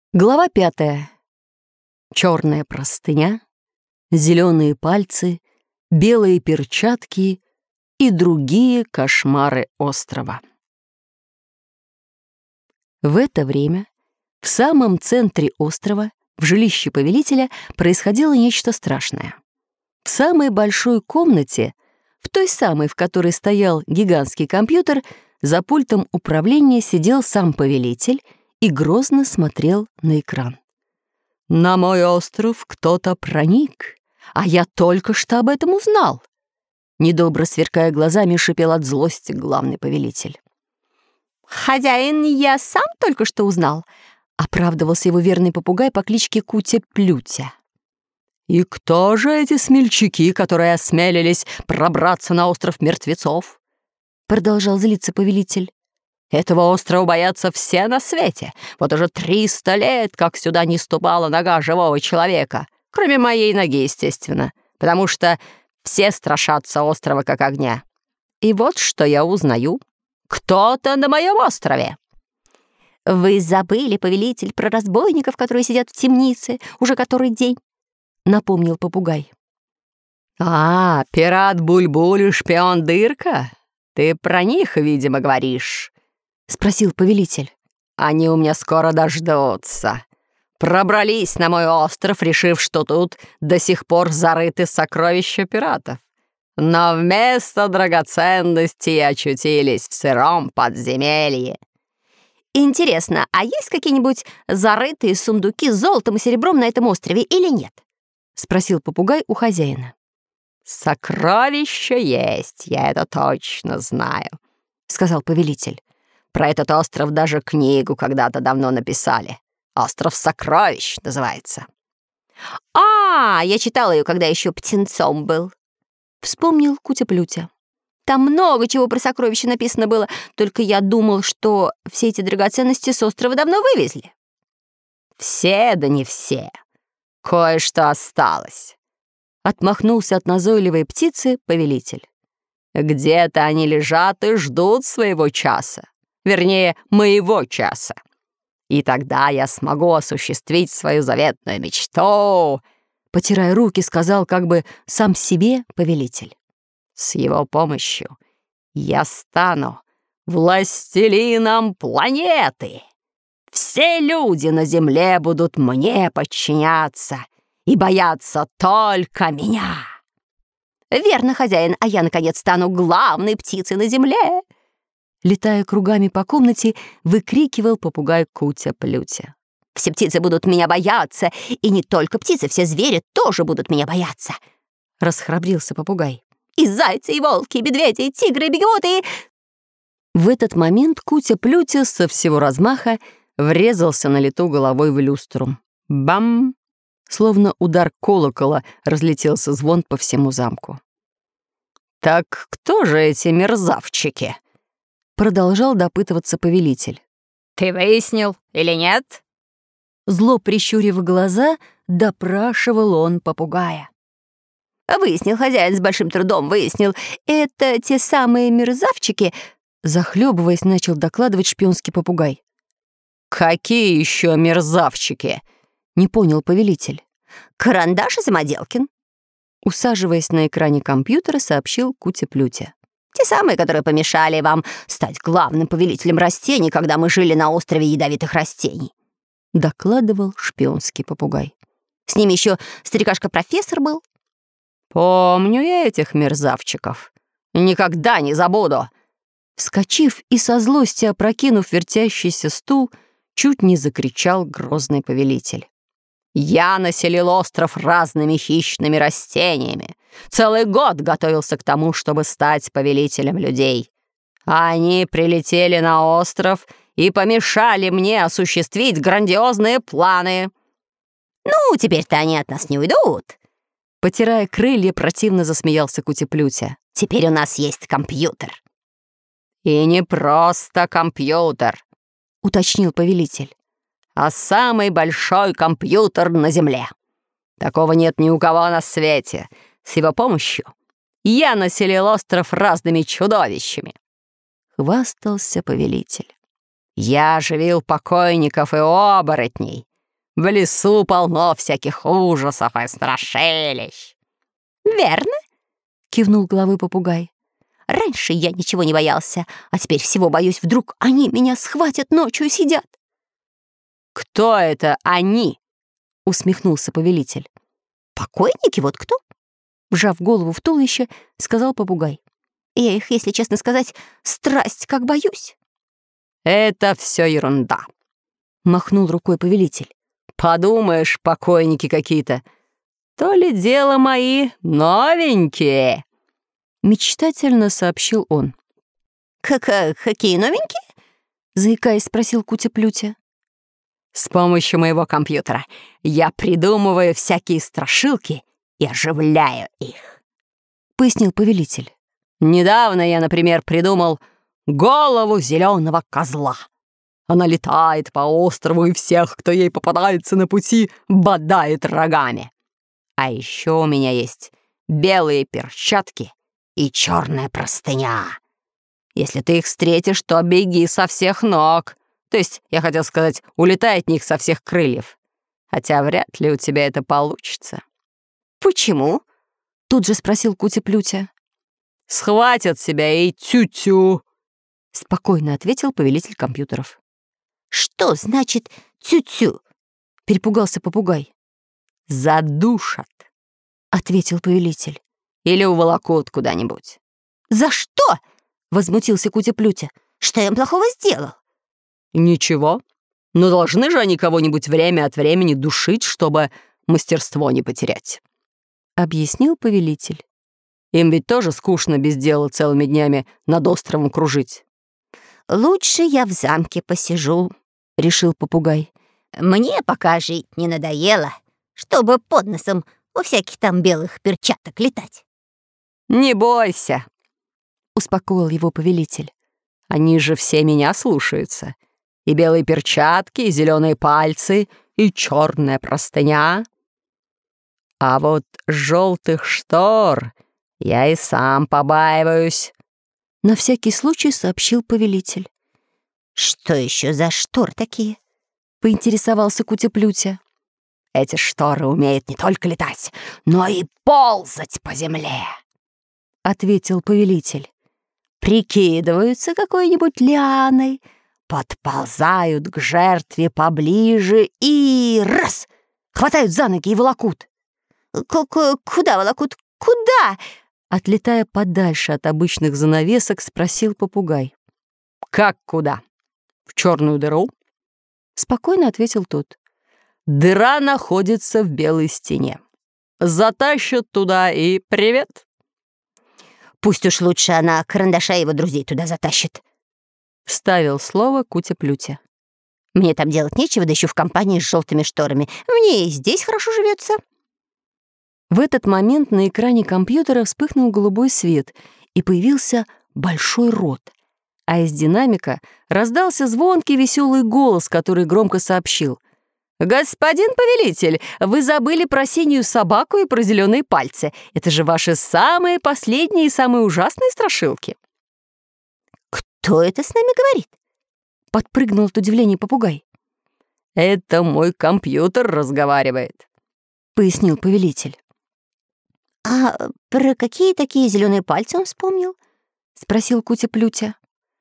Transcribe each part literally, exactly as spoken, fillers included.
Глава пятая. Черная простыня, зеленые пальцы, белые перчатки и другие кошмары острова. В это время в самом центре острова, в жилище повелителя, происходило нечто страшное. В самой большой комнате, в той самой, в которой стоял гигантский компьютер, за пультом управления сидел сам повелитель и грозно смотрел на экран. «На мой остров кто-то проник, а я только что об этом узнал!» Недобро сверкая глазами, шипел от злости главный повелитель. «Хозяин, я сам только что узнал», — оправдывался его верный попугай по кличке Кутя-Плютя. «И кто же эти смельчаки, которые осмелились пробраться на остров мертвецов?» — продолжал злиться повелитель. «Этого острова боятся все на свете. Вот уже триста лет, как сюда не ступала нога живого человека, кроме моей ноги, естественно, потому что все страшатся острова как огня. И вот что я узнаю. Кто-то на моем острове!» «Вы забыли, повелитель, про разбойников, которые сидят в темнице уже который день», — напомнил попугай. «А, пират Буль-Буль и шпион Дырка? Ты про них, видимо, говоришь?» — спросил повелитель. «Они у меня скоро дождутся. Пробрались на мой остров, решив, что тут до сих пор зарыты сокровища пиратов. Но вместо драгоценностей очутились в сыром подземелье». «Интересно, а есть какие-нибудь зарытые сундуки с золотом и серебром на этом острове или нет?» — спросил попугай у хозяина. «Сокровища есть, я это точно знаю», — сказал повелитель. «Про этот остров даже книгу когда-то давно написали. «Остров сокровищ» называется». «А, я читала ее, когда еще птенцом был», — вспомнил Кутя-Плютя. «Там много чего про сокровища написано было, только я думал, что все эти драгоценности с острова давно вывезли». «Все, да не все. Кое-что осталось», — отмахнулся от назойливой птицы повелитель. «Где-то они лежат и ждут своего часа. Вернее, моего часа. И тогда я смогу осуществить свою заветную мечту», — потирая руки, сказал как бы сам себе повелитель. «С его помощью я стану властелином планеты. Все люди на земле будут мне подчиняться и бояться только меня». «Верно, хозяин, а я, наконец, стану главной птицей на земле», — летая кругами по комнате, выкрикивал попугай Кутя-Плютя. «Все птицы будут меня бояться, и не только птицы, все звери тоже будут меня бояться», — расхрабрился попугай. «И зайцы, и волки, и медведи, и тигры, и бегемоты, и...» В этот момент Кутя-Плютя со всего размаха врезался на лету головой в люстру. Бам! Словно удар колокола разлетелся звон по всему замку. «Так кто же эти мерзавчики?» Продолжал допытываться повелитель. «Ты выяснил или нет?» Зло прищурив глаза, допрашивал он попугая. «Выяснил, хозяин, с большим трудом выяснил. Это те самые мерзавчики», — захлебываясь, начал докладывать шпионский попугай. «Какие еще мерзавчики?» — не понял повелитель. «Карандаш и Самоделкин», — усаживаясь на экране компьютера, сообщил Кутя-Плютя. «Те самые, которые помешали вам стать главным повелителем растений, когда мы жили на острове ядовитых растений», — докладывал шпионский попугай. «С ними еще старикашка-профессор был». «Помню я этих мерзавчиков. Никогда не забуду!» Вскочив и со злости опрокинув вертящийся стул, чуть не закричал грозный повелитель. «Я населил остров разными хищными растениями. Целый год готовился к тому, чтобы стать повелителем людей. Они прилетели на остров и помешали мне осуществить грандиозные планы». «Ну, теперь-то они от нас не уйдут», — потирая крылья, противно засмеялся Кутя-Плютя. «Теперь у нас есть компьютер». «И не просто компьютер», — уточнил повелитель, «а самый большой компьютер на Земле. Такого нет ни у кого на свете. С его помощью я населил остров разными чудовищами», — хвастался повелитель. «Я оживил покойников и оборотней, В лесу полно всяких ужасов и страшилищ». «Верно», — кивнул головой попугай. «Раньше я ничего не боялся, а теперь всего боюсь, вдруг они меня схватят ночью и съедят». «Кто это они?» — усмехнулся повелитель. «Покойники вот кто?» — вжав голову в туловище, сказал попугай. «Я их, если честно сказать, страсть как боюсь». «Это все ерунда», — махнул рукой повелитель. «Подумаешь, покойники какие-то. То ли дело мои новенькие», — мечтательно сообщил он. «Какие новенькие?» — заикаясь, спросил Кутя-Плютя. «С помощью моего компьютера я придумываю всякие страшилки и оживляю их», — пояснил повелитель. «Недавно я, например, придумал голову зеленого козла. Она летает по острову и всех, кто ей попадается на пути, бодает рогами. А еще у меня есть белые перчатки и черная простыня. Если ты их встретишь, то беги со всех ног. То есть, я хотел сказать, улетай от них со всех крыльев. Хотя вряд ли у тебя это получится». «Почему?» — тут же спросил Кутя-Плютя. «Схватят себя и тю-тю», — спокойно ответил повелитель компьютеров. «Что значит тю-тю?» — перепугался попугай. «Задушат», — ответил повелитель. «Или уволокут куда-нибудь». «За что?» — возмутился Кутя-Плютя. «Что я им плохого сделал?» «Ничего. Но должны же они кого-нибудь время от времени душить, чтобы мастерство не потерять», — объяснил повелитель. «Им ведь тоже скучно без дела целыми днями над островом кружить». «Лучше я в замке посижу», — решил попугай. «Мне пока жить не надоело, чтобы под носом у всяких там белых перчаток летать». «Не бойся», — успокоил его повелитель. «Они же все меня слушаются. И белые перчатки, и зеленые пальцы, и черная простыня. А вот желтых штор я и сам побаиваюсь», — на всякий случай сообщил повелитель. «Что еще за штор такие?» — поинтересовался Кутя-Плютя. «Эти шторы умеют не только летать, но и ползать по земле», — ответил повелитель. «Прикидываются какой-нибудь лианой, подползают к жертве поближе и раз — хватают за ноги и волокут». «Куда волокут? Куда?» — отлетая подальше от обычных занавесок, спросил попугай. «Как куда? В черную дыру?» — спокойно ответил тот. «Дыра находится в белой стене. Затащат туда и привет». «Пусть уж лучше она карандаша и его друзей туда затащит», — вставил слово Кутя-Плютя. «Мне там делать нечего, да еще в компании с желтыми шторами. Мне и здесь хорошо живется». В этот момент на экране компьютера вспыхнул голубой свет, и появился большой рот. А из динамика раздался звонкий веселый голос, который громко сообщил: «Господин повелитель, вы забыли про синюю собаку и про зеленые пальцы. Это же ваши самые последние и самые ужасные страшилки». «Кто это с нами говорит?» — подпрыгнул от удивления попугай. «Это мой компьютер разговаривает», — пояснил повелитель. «А про какие такие зеленые пальцы он вспомнил?» — спросил Кутя-Плютя.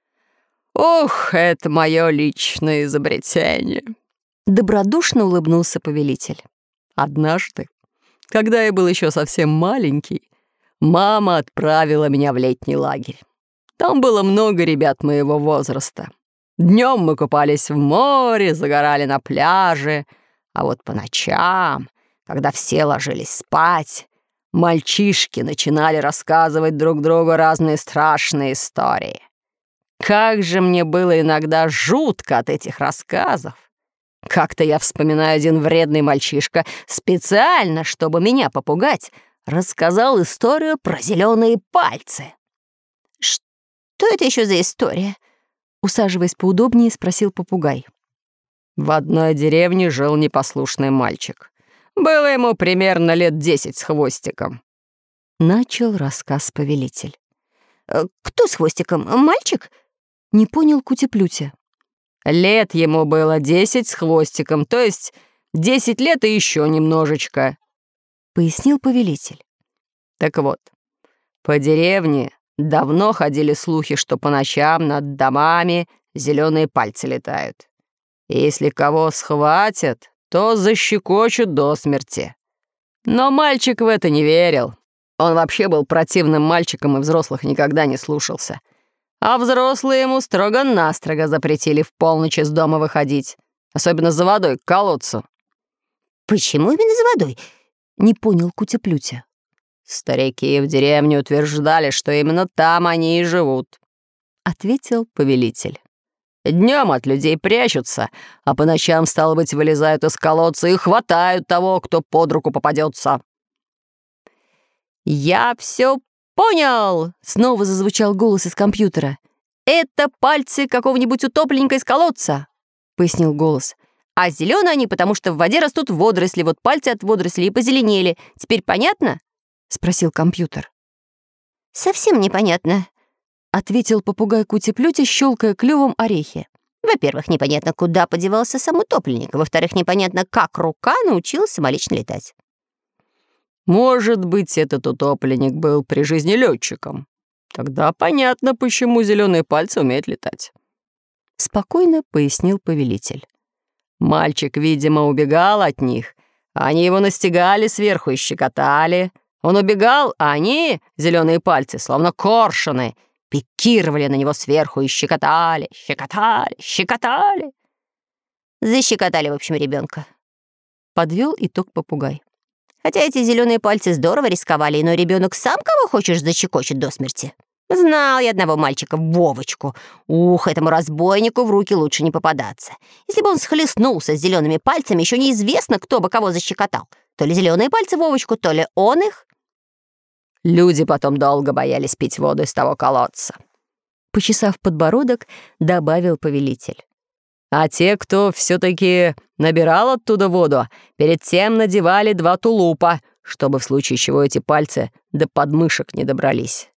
«Ох, это мое личное изобретение», — добродушно улыбнулся повелитель. «Однажды, когда я был еще совсем маленький, мама отправила меня в летний лагерь. Там было много ребят моего возраста. Днем мы купались в море, загорали на пляже, а вот по ночам, когда все ложились спать, мальчишки начинали рассказывать друг другу разные страшные истории. Как же мне было иногда жутко от этих рассказов. Как-то я вспоминаю, один вредный мальчишка специально, чтобы меня попугать, рассказал историю про зеленые пальцы». «Что это еще за история?» — усаживаясь поудобнее, спросил попугай. В одной деревне жил непослушный мальчик. Было ему примерно лет десять с хвостиком. Начал рассказ повелитель. «Кто с хвостиком? Мальчик?» — не понял Кутя-Плютя. Лет ему было десять с хвостиком, то есть Десять лет и еще немножечко», — пояснил повелитель. Так вот, по деревне давно ходили слухи, что по ночам над домами зеленые пальцы летают. И если кого схватят, то защекочут до смерти. Но мальчик в это не верил. Он вообще был противным мальчиком и взрослых никогда не слушался. А взрослые ему строго-настрого запретили в полночь из дома выходить. Особенно за водой к колодцу. «Почему именно за водой?» — не понял Кутя-Плютя. «Старики в деревне утверждали, что именно там они и живут», — ответил повелитель. «Днем от людей прячутся, а по ночам, стало быть, вылезают из колодца и хватают того, кто под руку попадется». «Я все понял!» — снова зазвучал голос из компьютера. «Это пальцы какого-нибудь утопленника из колодца», — пояснил голос. «А зеленые они, потому что в воде растут водоросли. Вот пальцы от водорослей и позеленели. Теперь понятно?» — спросил компьютер. «Совсем непонятно», — ответил попугай Кути-Плюти, щелкая клювом орехи. «Во-первых, непонятно, куда подевался сам утопленник. Во-вторых, непонятно, как рука научилась самолично летать». «Может быть, этот утопленник был при жизни летчиком. Тогда понятно, почему зеленые пальцы умеют летать», — спокойно пояснил повелитель. «Мальчик, видимо, убегал от них. Они его настигали сверху и щекотали. Он убегал, а они, зеленые пальцы, словно коршуны, пикировали на него сверху и щекотали, щекотали, щекотали». «Защекотали, в общем, ребенка», — подвел итог попугай. «Хотя эти зеленые пальцы здорово рисковали, но ребенок сам кого хочешь защекочет до смерти. Знал я одного мальчика, Вовочку. Ух, этому разбойнику в руки лучше не попадаться. Если бы он схлестнулся с зелеными пальцами, еще неизвестно, кто бы кого защекотал. То ли зеленые пальцы Вовочку, то ли он их». Люди потом долго боялись пить воду из того колодца, — почесав подбородок, добавил повелитель. А те, кто все-таки набирал оттуда воду, перед тем надевали два тулупа, чтобы в случае чего эти пальцы до подмышек не добрались.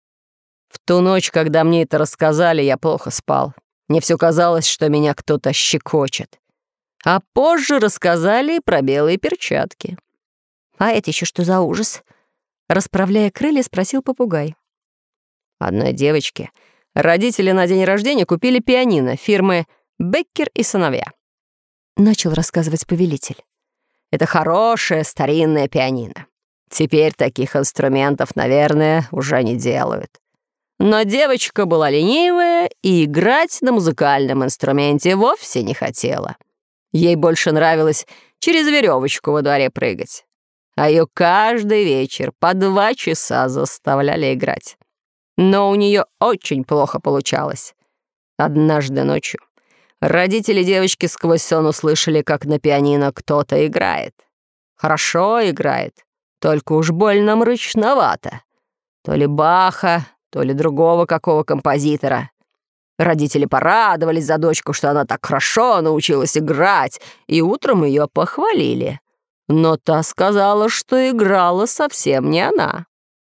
В ту ночь, когда мне это рассказали, я плохо спал. Мне все казалось, что меня кто-то щекочет. А позже рассказали и про белые перчатки. «А это еще что за ужас?» — расправляя крылья, спросил попугай. Одной девочке родители на день рождения купили пианино фирмы «Беккер и сыновья», — начал рассказывать повелитель. «Это хорошее старинное пианино. Теперь таких инструментов, наверное, уже не делают. Но девочка была ленивая и играть на музыкальном инструменте вовсе не хотела. Ей больше нравилось через веревочку во дворе прыгать. А ее каждый вечер по два часа заставляли играть. Но у нее очень плохо получалось. Однажды ночью родители девочки сквозь сон услышали, как на пианино кто-то играет. Хорошо играет, только уж больно мрачновато. То ли Баха, то ли другого какого композитора. Родители порадовались за дочку, что она так хорошо научилась играть, и утром ее похвалили. Но та сказала, что играла совсем не она.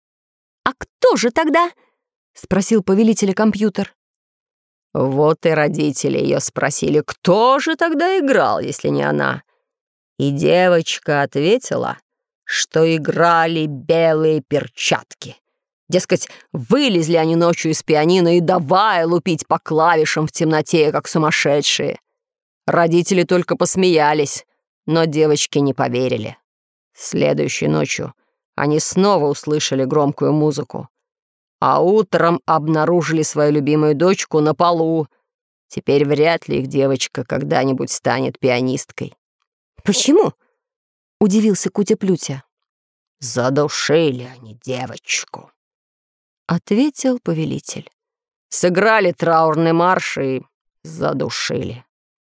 «А кто же тогда?» — спросил повелителя компьютер. Вот и родители ее спросили, кто же тогда играл, если не она. И девочка ответила, что играли белые перчатки. Дескать, вылезли они ночью из пианино и давай лупить по клавишам в темноте, как сумасшедшие. Родители только посмеялись, но девочки не поверили. Следующей ночью они снова услышали громкую музыку, а утром обнаружили свою любимую дочку на полу. Теперь вряд ли их девочка когда-нибудь станет пианисткой. «Почему?» — удивился Кутя-Плютя. «Задушили они девочку», — ответил повелитель. «Сыграли траурный марш и задушили».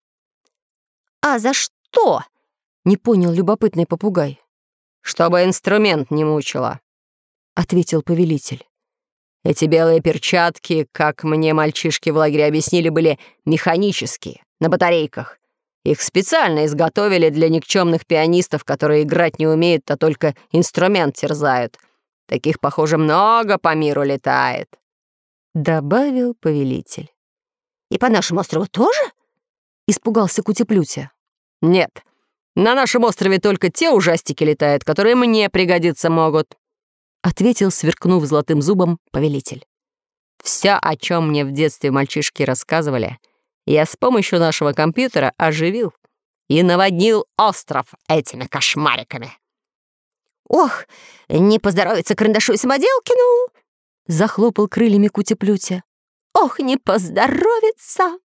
«А за что?» — не понял любопытный попугай. «Чтобы инструмент не мучила», — ответил повелитель. «Эти белые перчатки, как мне мальчишки в лагере объяснили, были механические, на батарейках. Их специально изготовили для никчемных пианистов, которые играть не умеют, а только инструмент терзают. Таких, похоже, много по миру летает», — добавил повелитель. «И по нашему острову тоже?» — испугался Кутя-Плютя. «Нет, На нашем острове только те ужастики летают, которые мне пригодиться могут», — ответил, сверкнув золотым зубом, повелитель. «Все, о чем мне в детстве мальчишки рассказывали, я с помощью нашего компьютера оживил и наводнил остров этими кошмариками». «Ох, не поздоровится карандашу и самоделкину!» — захлопал крыльями Кутя-Плютя. «Ох, не поздоровится!»